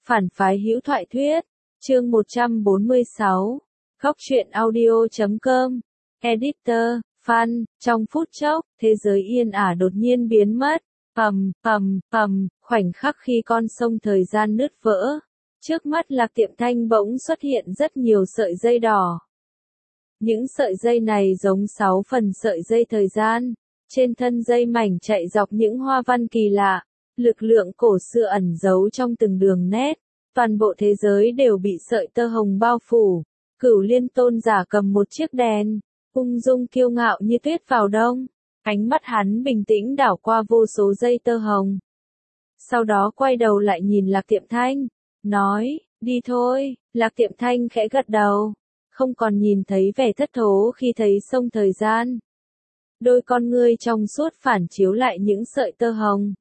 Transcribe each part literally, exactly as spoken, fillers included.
Phản phái hữu thoại thuyết, chương một trăm bốn mươi sáu, góc truyện audio chấm com, editor, fan, trong phút chốc, thế giới yên ả đột nhiên biến mất, ầm, ầm, ầm, khoảnh khắc khi con sông thời gian nứt vỡ. Trước mắt Lạc Tiệm Thanh bỗng xuất hiện rất nhiều sợi dây đỏ. Những sợi dây này giống sáu phần sợi dây thời gian, trên thân dây mảnh chạy dọc những hoa văn kỳ lạ, lực lượng cổ xưa ẩn giấu trong từng đường nét, toàn bộ thế giới đều bị sợi tơ hồng bao phủ. Cửu Liên tôn giả cầm một chiếc đèn, ung dung kiêu ngạo như tuyết vào đông, ánh mắt hắn bình tĩnh đảo qua vô số dây tơ hồng. Sau đó quay đầu lại nhìn Lạc Tiệm Thanh, nói, đi thôi. Lạc Tiệm Thanh khẽ gật đầu, không còn nhìn thấy vẻ thất thố khi thấy sông thời gian. Đôi con ngươi trong suốt phản chiếu lại những sợi tơ hồng.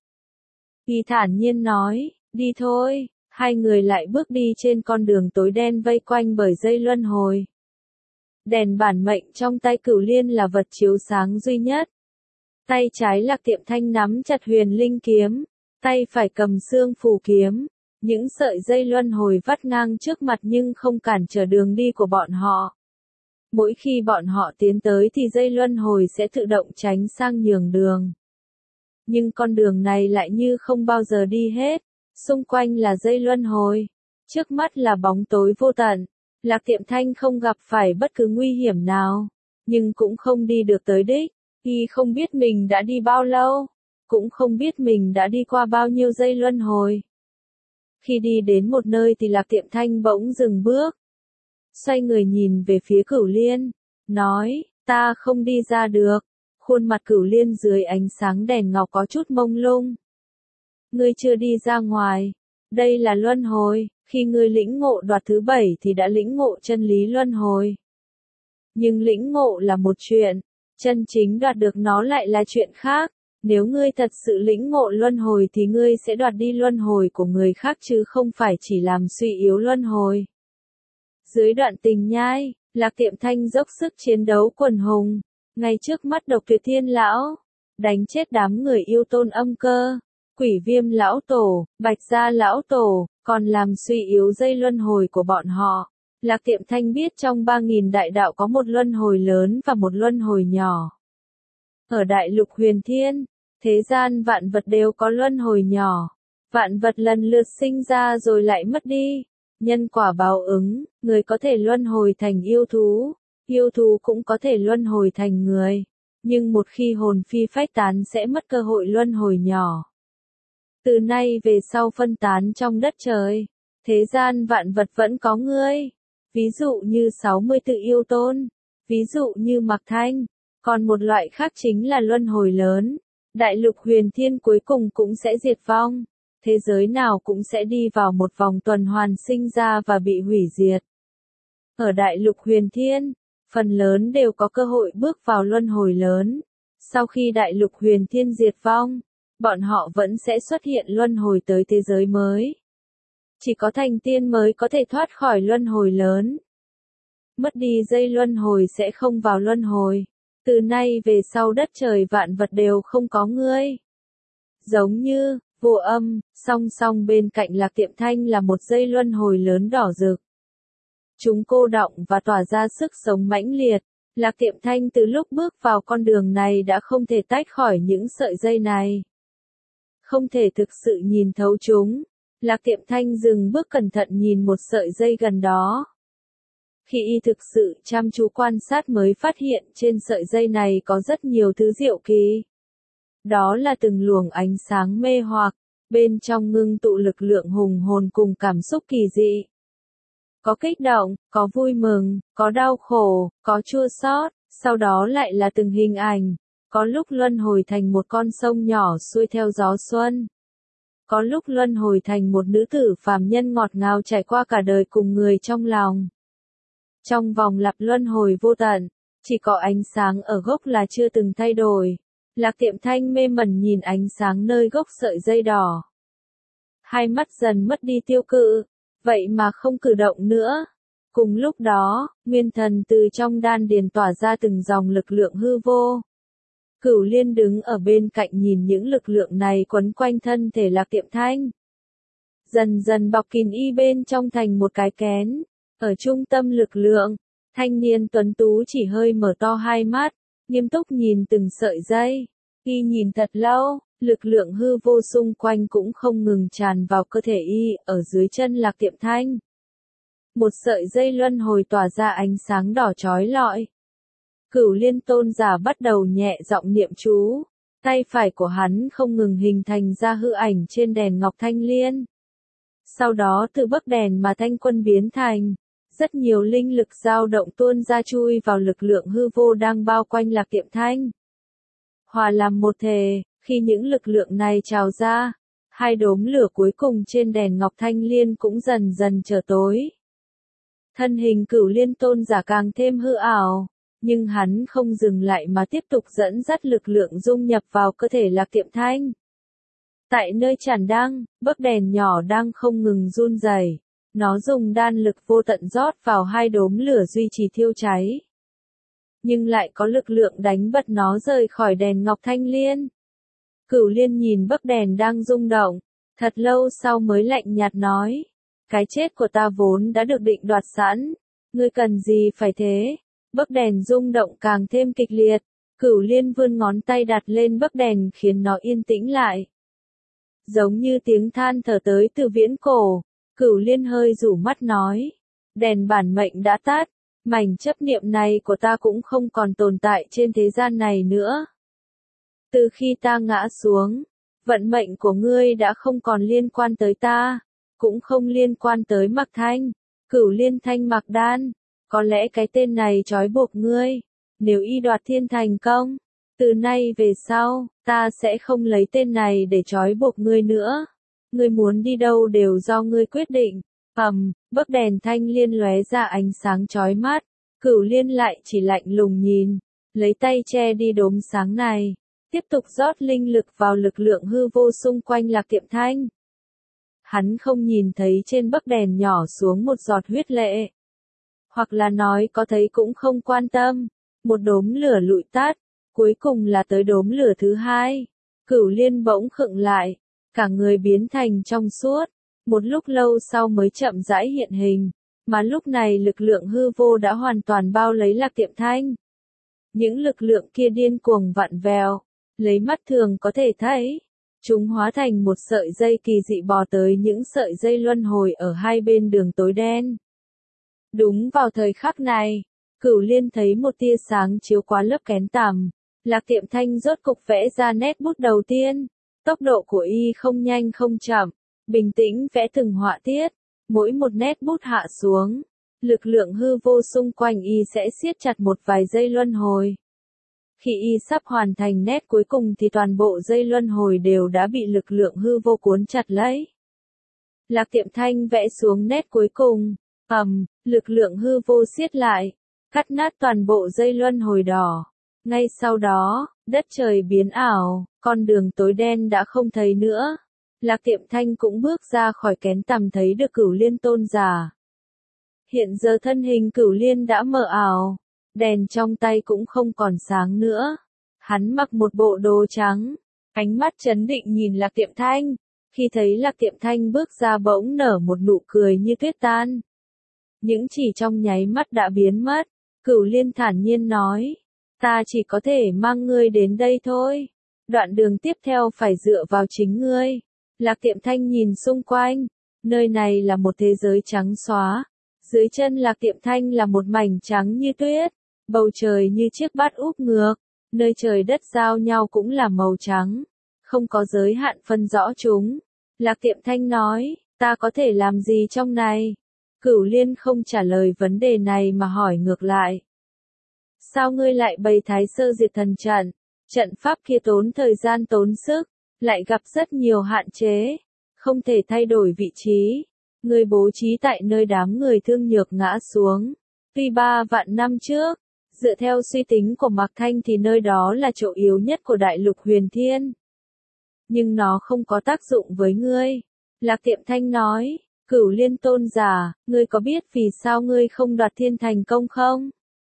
Y thản nhiên nói, đi thôi. Hai người lại bước đi trên con đường tối đen vây quanh bởi dây luân hồi. Đèn bản mệnh trong tay Cửu Liên là vật chiếu sáng duy nhất. Tay trái Lạc Tiệm Thanh nắm chặt huyền linh kiếm, tay phải cầm xương phù kiếm. Những sợi dây luân hồi vắt ngang trước mặt nhưng không cản trở đường đi của bọn họ. Mỗi khi bọn họ tiến tới thì dây luân hồi sẽ tự động tránh sang nhường đường. Nhưng con đường này lại như không bao giờ đi hết. Xung quanh là dây luân hồi, trước mắt là bóng tối vô tận. Lạc Tiệm Thanh không gặp phải bất cứ nguy hiểm nào, nhưng cũng không đi được tới đích. Y không biết mình đã đi bao lâu, cũng không biết mình đã đi qua bao nhiêu dây luân hồi. Khi đi đến một nơi thì Lạc Tiệm Thanh bỗng dừng bước. Xoay người nhìn về phía Cửu Liên, nói, ta không đi ra được. Khuôn mặt Cửu Liên dưới ánh sáng đèn ngọc có chút mông lung. Ngươi chưa đi ra ngoài. Đây là luân hồi, khi ngươi lĩnh ngộ đoạt thứ bảy thì đã lĩnh ngộ chân lý luân hồi. Nhưng lĩnh ngộ là một chuyện, chân chính đoạt được nó lại là chuyện khác. Nếu ngươi thật sự lĩnh ngộ luân hồi thì ngươi sẽ đoạt đi luân hồi của người khác chứ không phải chỉ làm suy yếu luân hồi. Dưới đoạn tình nhai, Lạc Tiệm Thanh dốc sức chiến đấu quần hùng, ngay trước mắt Độc Tuyệt Thiên lão, đánh chết đám người yêu tôn âm cơ, Quỷ Viêm lão tổ, Bạch Gia lão tổ, còn làm suy yếu dây luân hồi của bọn họ. Lạc Tiệm Thanh biết trong ba nghìn đại đạo có một luân hồi lớn và một luân hồi nhỏ. Ở đại lục huyền thiên, thế gian vạn vật đều có luân hồi nhỏ. Vạn vật lần lượt sinh ra rồi lại mất đi. Nhân quả báo ứng, người có thể luân hồi thành yêu thú, yêu thú cũng có thể luân hồi thành người. Nhưng một khi hồn phi phách tán sẽ mất cơ hội luân hồi nhỏ. Từ nay về sau phân tán trong đất trời, thế gian vạn vật vẫn có ngươi. Ví dụ như sáu mươi tư yêu tôn, ví dụ như Mạc Thanh, còn một loại khác chính là luân hồi lớn. Đại lục huyền thiên cuối cùng cũng sẽ diệt vong, thế giới nào cũng sẽ đi vào một vòng tuần hoàn sinh ra và bị hủy diệt. Ở đại lục huyền thiên, phần lớn đều có cơ hội bước vào luân hồi lớn. Sau khi đại lục huyền thiên diệt vong, bọn họ vẫn sẽ xuất hiện luân hồi tới thế giới mới. Chỉ có thành tiên mới có thể thoát khỏi luân hồi lớn. Mất đi dây luân hồi sẽ không vào luân hồi. Từ nay về sau đất trời vạn vật đều không có ngươi. Giống như, Vô Âm, song song bên cạnh Lạc Tiệm Thanh là một dây luân hồi lớn đỏ rực. Chúng cô đọng và tỏa ra sức sống mãnh liệt. Lạc Tiệm Thanh từ lúc bước vào con đường này đã không thể tách khỏi những sợi dây này. Không thể thực sự nhìn thấu chúng. Lạc Tiệm Thanh dừng bước cẩn thận nhìn một sợi dây gần đó. Khi y thực sự chăm chú quan sát mới phát hiện trên sợi dây này có rất nhiều thứ diệu kỳ. Đó là từng luồng ánh sáng mê hoặc, bên trong ngưng tụ lực lượng hùng hồn cùng cảm xúc kỳ dị. Có kích động, có vui mừng, có đau khổ, có chua xót, sau đó lại là từng hình ảnh. Có lúc luân hồi thành một con sông nhỏ xuôi theo gió xuân. Có lúc luân hồi thành một nữ tử phàm nhân ngọt ngào trải qua cả đời cùng người trong lòng. Trong vòng lặp luân hồi vô tận, chỉ có ánh sáng ở gốc là chưa từng thay đổi. Lạc Tiệm Thanh mê mẩn nhìn ánh sáng nơi gốc sợi dây đỏ. Hai mắt dần mất đi tiêu cự, vậy mà không cử động nữa. Cùng lúc đó, nguyên thần từ trong đan điền tỏa ra từng dòng lực lượng hư vô. Cửu Liên đứng ở bên cạnh nhìn những lực lượng này quấn quanh thân thể Lạc Tiệm Thanh. dần dần bọc kín y bên trong thành một cái kén. Ở trung tâm lực lượng, thanh niên tuấn tú chỉ hơi mở to hai mắt, nghiêm túc nhìn từng sợi dây. Y nhìn thật lâu, lực lượng hư vô xung quanh cũng không ngừng tràn vào cơ thể y, ở dưới chân Lạc Tiệm Thanh. Một sợi dây luân hồi tỏa ra ánh sáng đỏ chói lọi. Cửu Liên tôn giả bắt đầu nhẹ giọng niệm chú, tay phải của hắn không ngừng hình thành ra hư ảnh trên đèn ngọc thanh liên. Sau đó từ bấc đèn mà thanh quân biến thành, rất nhiều linh lực dao động tuôn ra chui vào lực lượng hư vô đang bao quanh Lạc Tiệm Thanh. Hòa làm một thể, khi những lực lượng này trào ra, hai đốm lửa cuối cùng trên đèn ngọc thanh liên cũng dần dần trở tối. Thân hình Cửu Liên tôn giả càng thêm hư ảo, nhưng hắn không dừng lại mà tiếp tục dẫn dắt lực lượng dung nhập vào cơ thể Lạc Tiệm Thanh. Tại nơi chản đăng, bấc đèn nhỏ đang không ngừng run rẩy, nó dùng đan lực vô tận rót vào hai đốm lửa duy trì thiêu cháy. Nhưng lại có lực lượng đánh bật nó rời khỏi đèn ngọc thanh liên. Cửu Liên nhìn bấc đèn đang rung động, thật lâu sau mới lạnh nhạt nói, cái chết của ta vốn đã được định đoạt sẵn, ngươi cần gì phải thế? Bấc đèn rung động càng thêm kịch liệt, Cửu Liên vươn ngón tay đặt lên bấc đèn khiến nó yên tĩnh lại. Giống như tiếng than thở tới từ viễn cổ, Cửu Liên hơi rủ mắt nói, đèn bản mệnh đã tắt, mảnh chấp niệm này của ta cũng không còn tồn tại trên thế gian này nữa. Từ khi ta ngã xuống, vận mệnh của ngươi đã không còn liên quan tới ta, cũng không liên quan tới Mạc Thanh, Cửu Liên Thanh Mạc Đan. Có lẽ cái tên này trói buộc ngươi, nếu y đoạt thiên thành công, từ nay về sau, ta sẽ không lấy tên này để trói buộc ngươi nữa. Ngươi muốn đi đâu đều do ngươi quyết định. Ầm, bấc đèn thanh liên lóe ra ánh sáng chói mắt, Cửu Liên lại chỉ lạnh lùng nhìn, lấy tay che đi đốm sáng này, tiếp tục rót linh lực vào lực lượng hư vô xung quanh Lạc Tiệm Thanh. Hắn không nhìn thấy trên bấc đèn nhỏ xuống một giọt huyết lệ. Hoặc là nói có thấy cũng không quan tâm, một đốm lửa lụi tắt, cuối cùng là tới đốm lửa thứ hai. Cửu Liên bỗng khựng lại, cả người biến thành trong suốt, một lúc lâu sau mới chậm rãi hiện hình, mà lúc này lực lượng hư vô đã hoàn toàn bao lấy Lạc Tiệm Thanh. Những lực lượng kia điên cuồng vặn vẹo, lấy mắt thường có thể thấy, chúng hóa thành một sợi dây kỳ dị bò tới những sợi dây luân hồi ở hai bên đường tối đen. Đúng vào thời khắc này, Cửu Liên thấy một tia sáng chiếu qua lớp kén tằm, Lạc Tiệm Thanh rốt cục vẽ ra nét bút đầu tiên, tốc độ của y không nhanh không chậm, bình tĩnh vẽ từng họa tiết, mỗi một nét bút hạ xuống, lực lượng hư vô xung quanh y sẽ siết chặt một vài giây luân hồi. Khi y sắp hoàn thành nét cuối cùng thì toàn bộ dây luân hồi đều đã bị lực lượng hư vô cuốn chặt lấy. Lạc Tiệm Thanh vẽ xuống nét cuối cùng, ầm, lực lượng hư vô siết lại, cắt nát toàn bộ dây luân hồi đỏ. Ngay sau đó, đất trời biến ảo, con đường tối đen đã không thấy nữa. Lạc Tiệm Thanh cũng bước ra khỏi kén tằm thấy được Cửu Liên tôn giả. Hiện giờ thân hình Cửu Liên đã mờ ảo, đèn trong tay cũng không còn sáng nữa. Hắn mặc một bộ đồ trắng, ánh mắt trấn định nhìn Lạc Tiệm Thanh. Khi thấy Lạc Tiệm Thanh bước ra bỗng nở một nụ cười như tuyết tan. Những chỉ trong nháy mắt đã biến mất, Cửu Liên thản nhiên nói, ta chỉ có thể mang ngươi đến đây thôi. Đoạn đường tiếp theo phải dựa vào chính ngươi. Lạc Tiệm Thanh nhìn xung quanh, nơi này là một thế giới trắng xóa. Dưới chân Lạc Tiệm Thanh là một mảnh trắng như tuyết, bầu trời như chiếc bát úp ngược, nơi trời đất giao nhau cũng là màu trắng, không có giới hạn phân rõ chúng. Lạc Tiệm Thanh nói, ta có thể làm gì trong này? Cửu Liên không trả lời vấn đề này mà hỏi ngược lại. Sao ngươi lại bày Thái Sơ Diệt Thần trận? Trận pháp kia tốn thời gian tốn sức, lại gặp rất nhiều hạn chế, không thể thay đổi vị trí. Ngươi bố trí tại nơi đám người thương nhược ngã xuống. Tuy ba vạn năm trước, dựa theo suy tính của Mạc Thanh thì nơi đó là chỗ yếu nhất của đại lục huyền thiên. Nhưng nó không có tác dụng với ngươi. Lạc Tiệm Thanh nói, Cửu Liên tôn giả, ngươi có biết vì sao ngươi không đoạt thiên thành công không?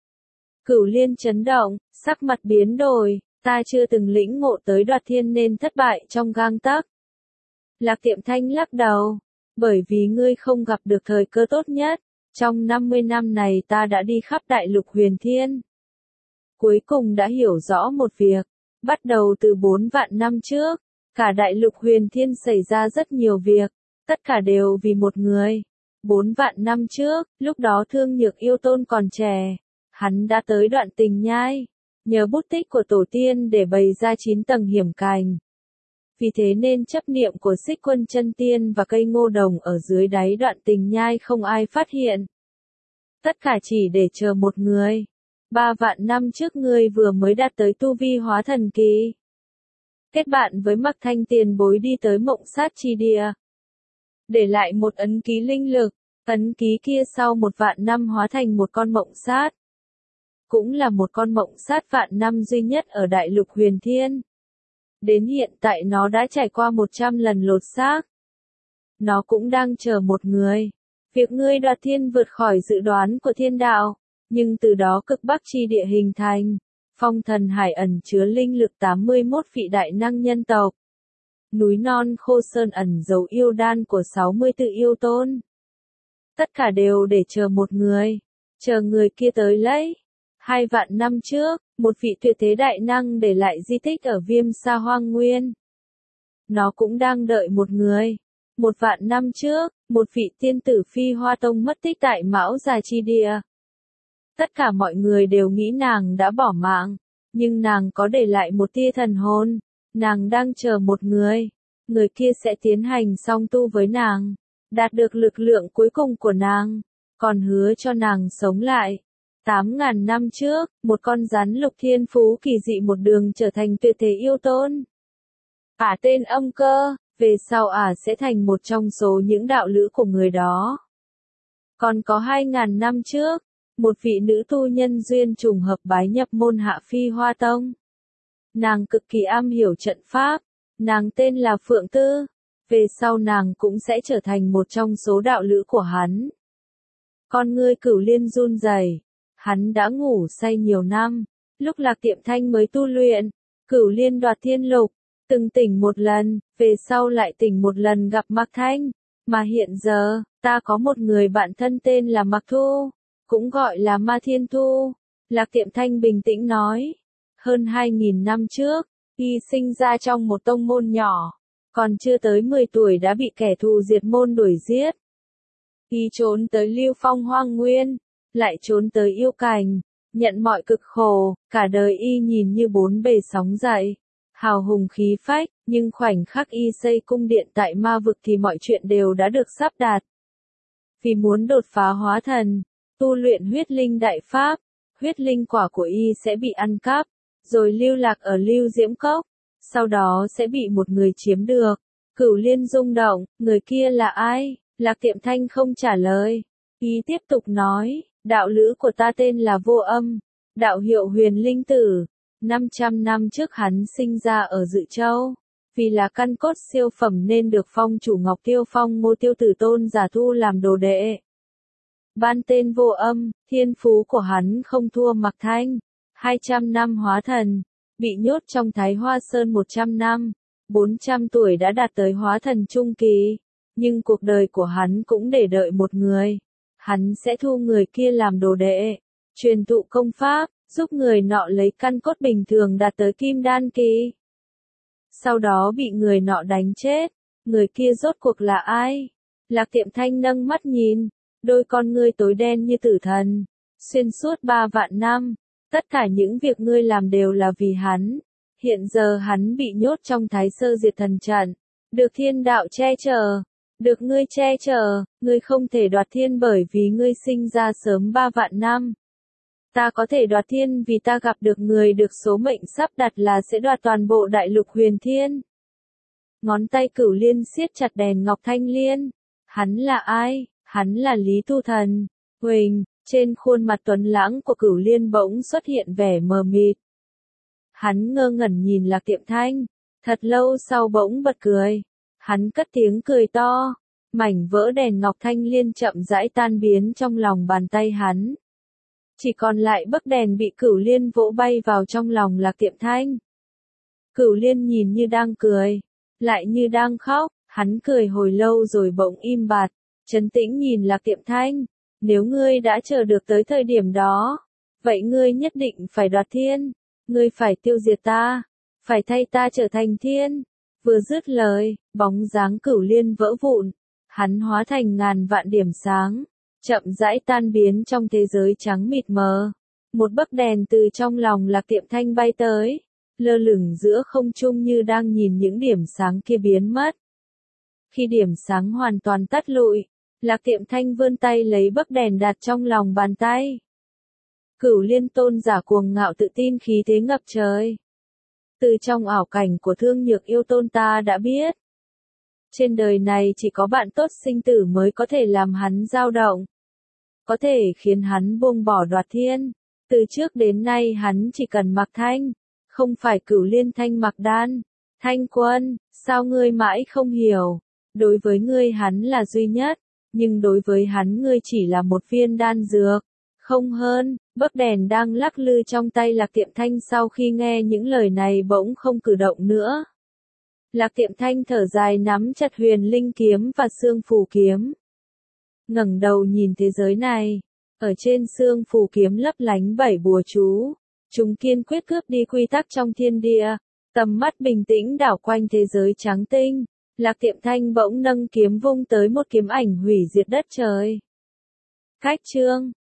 Cửu Liên chấn động, sắc mặt biến đổi, ta chưa từng lĩnh ngộ tới đoạt thiên nên thất bại trong gang tấc. Lạc Tiệm Thanh lắc đầu, Bởi vì ngươi không gặp được thời cơ tốt nhất, trong năm mươi năm này ta đã đi khắp đại lục huyền thiên. Cuối cùng đã hiểu rõ một việc, bắt đầu từ bốn vạn năm trước, cả đại lục huyền thiên xảy ra rất nhiều việc, tất cả đều vì một người. Bốn vạn năm trước, lúc đó Thương Nhược Yêu Tôn còn trẻ, hắn đã tới Đoạn Tình Nhai, nhờ bút tích của tổ tiên để bày ra chín tầng hiểm cảnh. Vì thế nên chấp niệm của Xích Quân Chân Tiên và cây ngô đồng ở dưới đáy Đoạn Tình Nhai không ai phát hiện. Tất cả chỉ để chờ một người. Ba vạn năm trước ngươi vừa mới đạt tới tu vi hóa thần kỳ. Kết bạn với Mặc Thanh tiền bối đi tới Mộng Sát Chi Địa. Để lại một ấn ký linh lực, ấn ký kia sau một vạn năm hóa thành một con mộng sát. Cũng là một con mộng sát vạn năm duy nhất ở đại lục huyền thiên. Đến hiện tại nó đã trải qua một trăm lần lột xác. Nó cũng đang chờ một người. Việc ngươi đoạt thiên vượt khỏi dự đoán của thiên đạo, nhưng từ đó cực bắc chi địa hình thành. Phong thần hải ẩn chứa linh lực tám mươi mốt vị đại năng nhân tộc. Núi non khô sơn ẩn giấu yêu đan của sáu mươi tư yêu tôn. Tất cả đều để chờ một người. Chờ người kia tới lấy. Hai vạn năm trước, một vị tuyệt thế đại năng để lại di tích ở Viêm Sa Hoang Nguyên. Nó cũng đang đợi một người. Một vạn năm trước, một vị tiên tử Phi Hoa Tông mất tích tại Mão Già Chi Địa. Tất cả mọi người đều nghĩ nàng đã bỏ mạng, nhưng nàng có để lại một tia thần hồn. Nàng đang chờ một người. Người kia sẽ tiến hành song tu với nàng, đạt được lực lượng cuối cùng của nàng, còn hứa cho nàng sống lại. Tám ngàn năm trước, một con rắn lục thiên phú kỳ dị một đường trở thành tuyệt thế yêu tôn. Ả tên Âm Cơ, về sau Ả sẽ thành một trong số những đạo lữ của người đó. Còn có hai ngàn năm trước, một vị nữ tu nhân duyên trùng hợp bái nhập môn Hạ Phi Hoa Tông. Nàng cực kỳ am hiểu trận pháp, nàng tên là Phượng Tư, về sau nàng cũng sẽ trở thành một trong số đạo lữ của hắn. Con ngươi Cửu Liên run rẩy, hắn đã ngủ say nhiều năm, lúc Lạc Tiệm Thanh mới tu luyện, Cửu Liên đoạt thiên lục, từng tỉnh một lần, về sau lại tỉnh một lần gặp Mạc Thanh, mà hiện giờ, ta có một người bạn thân tên là Mạc Thu, cũng gọi là Ma Thiên Thu. Lạc Tiệm Thanh bình tĩnh nói, hơn hai nghìn năm trước, y sinh ra trong một tông môn nhỏ, còn chưa tới mười tuổi đã bị kẻ thù diệt môn đuổi giết. Y trốn tới Lưu Phong Hoang Nguyên, lại trốn tới yêu cảnh, nhận mọi cực khổ, cả đời y nhìn như bốn bề sóng dậy, hào hùng khí phách, nhưng khoảnh khắc y xây cung điện tại ma vực thì mọi chuyện đều đã được sắp đặt. Vì muốn đột phá hóa thần, tu luyện huyết linh đại pháp, huyết linh quả của y sẽ bị ăn cắp, rồi lưu lạc ở Lưu Diễm Cốc, sau đó sẽ bị một người chiếm được. Cửu Liên rung động, người kia là ai? Lạc Tiệm Thanh không trả lời. Y tiếp tục nói, đạo lữ của ta tên là Vô Âm, đạo hiệu Huyền Linh Tử. năm trăm năm trước hắn sinh ra ở Dự Châu, vì là căn cốt siêu phẩm nên được phong chủ Ngọc Tiêu Phong Ngô Tiêu Tử Tôn giả thu làm đồ đệ. Ban tên Vô Âm, thiên phú của hắn không thua Mạc Thanh. hai trăm năm hóa thần, bị nhốt trong Thái Hoa Sơn một trăm năm, bốn trăm tuổi đã đạt tới hóa thần trung kỳ, nhưng cuộc đời của hắn cũng để đợi một người. Hắn sẽ thu người kia làm đồ đệ, truyền thụ công pháp, giúp người nọ lấy căn cốt bình thường đạt tới kim đan kỳ. Sau đó bị người nọ đánh chết, người kia rốt cuộc là ai? Lạc Tiệm Thanh nâng mắt nhìn, đôi con ngươi tối đen như tử thần. Xuyên suốt ba vạn năm, tất cả những việc ngươi làm đều là vì hắn. Hiện giờ hắn bị nhốt trong Thái Sơ Diệt Thần Trận, được thiên đạo che chở, được ngươi che chở, ngươi không thể đoạt thiên bởi vì ngươi sinh ra sớm ba vạn năm. Ta có thể đoạt thiên vì ta gặp được người được số mệnh sắp đặt là sẽ đoạt toàn bộ đại lục huyền thiên. Ngón tay Cửu Liên siết chặt đèn ngọc thanh liên. Hắn là ai? Hắn là Lý Tu Thần. Huỳnh, trên khuôn mặt tuấn lãng của Cửu Liên bỗng xuất hiện vẻ mờ mịt. Hắn ngơ ngẩn nhìn Lạc Tiệm Thanh, thật lâu sau bỗng bật cười. Hắn cất tiếng cười to, mảnh vỡ đèn ngọc thanh liên chậm rãi tan biến trong lòng bàn tay hắn. Chỉ còn lại bấc đèn bị Cửu Liên vỗ bay vào trong lòng Lạc Tiệm Thanh. Cửu Liên nhìn như đang cười, lại như đang khóc, Hắn cười hồi lâu rồi bỗng im bặt, trấn tĩnh nhìn Lạc Tiệm Thanh, nếu ngươi đã chờ được tới thời điểm đó, vậy ngươi nhất định phải đoạt thiên, ngươi phải tiêu diệt ta, phải thay ta trở thành thiên. Vừa dứt lời, bóng dáng Cửu Liên vỡ vụn, hắn hóa thành ngàn vạn điểm sáng, chậm rãi tan biến trong thế giới trắng mịt mờ. Một bấc đèn từ trong lòng Lạc Tiệm Thanh bay tới, lơ lửng giữa không trung như đang nhìn những điểm sáng kia biến mất. Khi điểm sáng hoàn toàn tắt lụi, Lạc Tiệm Thanh vươn tay lấy bấc đèn đặt trong lòng bàn tay. Cửu Liên tôn giả cuồng ngạo tự tin khí thế ngập trời. Từ trong ảo cảnh của Thương Nhược Yêu Tôn ta đã biết. Trên đời này chỉ có bạn tốt sinh tử mới có thể làm hắn dao động. Có thể khiến hắn buông bỏ đoạt thiên. Từ trước đến nay hắn chỉ cần mặc thanh, không phải Cửu Liên Thanh mặc đan. Thanh Quân, sao ngươi mãi không hiểu? Đối với ngươi hắn là duy nhất, nhưng đối với hắn ngươi chỉ là một viên đan dược. Không hơn, bấc đèn đang lắc lư trong tay Lạc Tiệm Thanh sau khi nghe những lời này bỗng không cử động nữa. Lạc Tiệm Thanh thở dài nắm chặt Huyền Linh kiếm và Xương Phù kiếm. Ngẩng đầu nhìn thế giới này, ở trên Xương Phù kiếm lấp lánh bảy bùa chú, chúng kiên quyết cướp đi quy tắc trong thiên địa, tầm mắt bình tĩnh đảo quanh thế giới trắng tinh. Lạc Tiệm Thanh bỗng nâng kiếm vung tới một kiếm ảnh hủy diệt đất trời. Cách chương